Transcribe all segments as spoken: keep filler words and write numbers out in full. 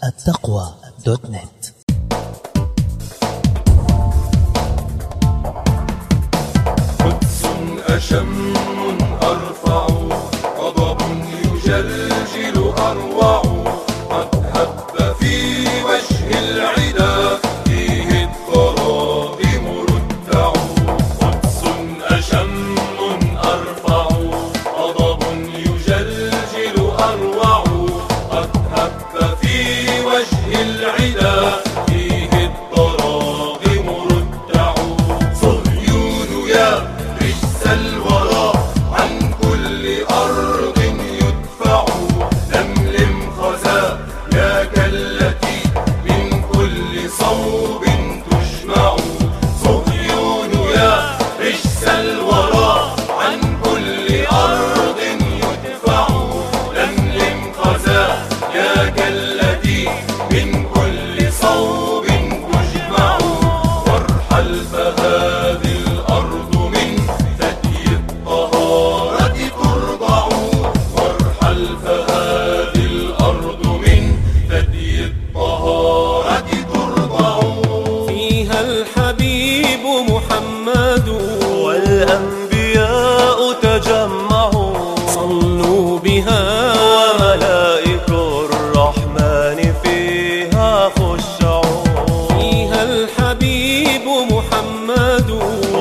التقوى دوت نت. قدس أشم أرفع، غضب يجلجل أروع، قد هب في وجه العدا، فيه الضراغم ردع. قدس أشم أرفع، غضب يجلجل أروع، قد هب في وجه العدا، فيه الضراغم ردع. صهيون يا رجس الورى، عن كل أرض يدفع، لملم خزاياك التي من كل صوب تجمع. صهيون يا رجس الورى، عن كل أرض يدفع، لملم خزاياك التي من كل صوب تجمع. وارحل فهذه الأرض من ثدي الطهارة ترضع، وارحل فهذه الأرض من ثدي الطهارة ترضع. فيها الحبيب محمد والأنبياء تجمعوا، صلوا بها وملائك الرحمن فيها خشعوا. فيها الحبيب محمد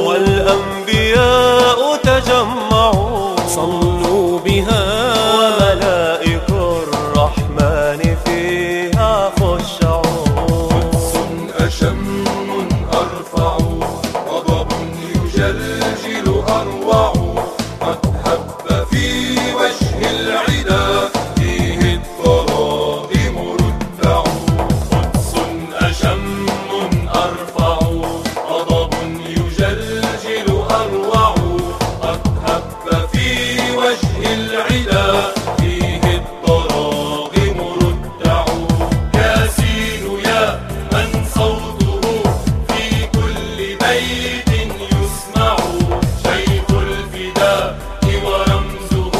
والأنبياء تجمعوا، صلوا بها وملائك الرحمن فيها خشعوا. قدس أشم أرفع، غضب يجلجل أروع، قد هب في وجه العدا، فيه الضراغم ردع. قدس أشم أرفع، غضب يجلجل أروع، قد هب في وجه العدا، فيه الضراغم ردع. ياسين يا من صوته في كل بيت يسمع، شيخ الفداء ورمزه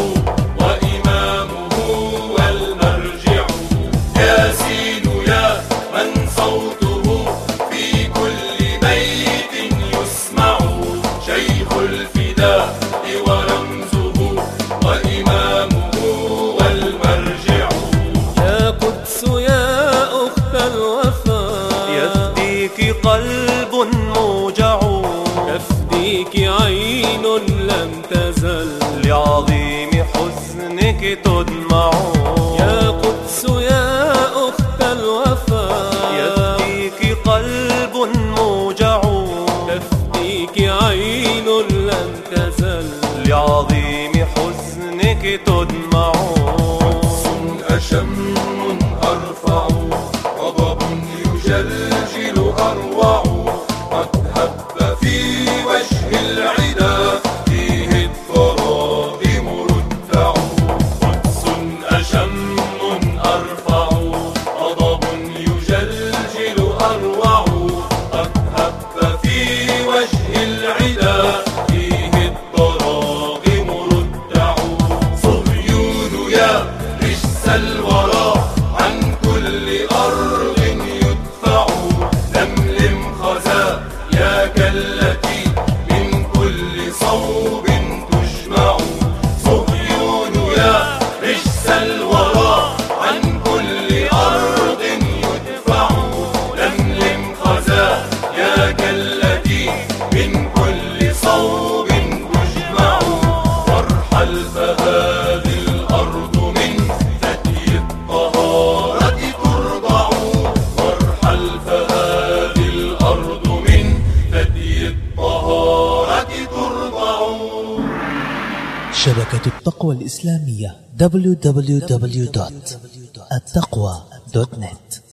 وإمامه والمرجع. ياسين يا من صوته في كل بيت يسمع، شيخ الفداء ورمزه وإمامه والمرجع. يا قدس يا أخت الوفا، يفديك قلب موجع، تفديك عين لم تزل لعظيم حزنك تدمع. يا قدس يا أخت الوفا، يفديك قلب موجع، تفديك عين لم تزل لعظيم حزنك تدمع. قدس أشم أرفع، غضب يجلجل أروع، قد هب في وجه العدا، فيه الضراغم ردع. قدس أشم أرفع، غضب يجلجل أروع، قد هب في وجه العدا، فيه الضراغم ردع. صهيون يا رجس الورى، عن كل أرض يدفع، لملم خزاياك التي من كل صوب تجمع. صهيون يا رجس الورى، عن كل أرض يدفع، لملم خزاياك التي من كل صوب تجمع. وارحل فهذه الأرض من ثدي الطهارة ترضع، وارحل فهذه الأرض من ثدي الطهارة ترضع. شبكة التقوى الإسلامية دبليو دبليو دبليو دوت التقوى دوت نت.